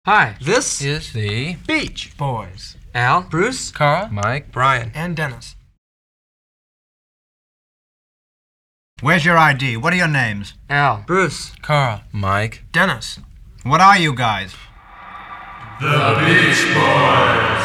Hi, This is the Beach Boys. Al, Bruce, Carl, Mike, Brian. and Dennis. Where's your ID? What are your names? Al, Bruce, Carl, Mike, Dennis. What are you guys? The Beach Boys.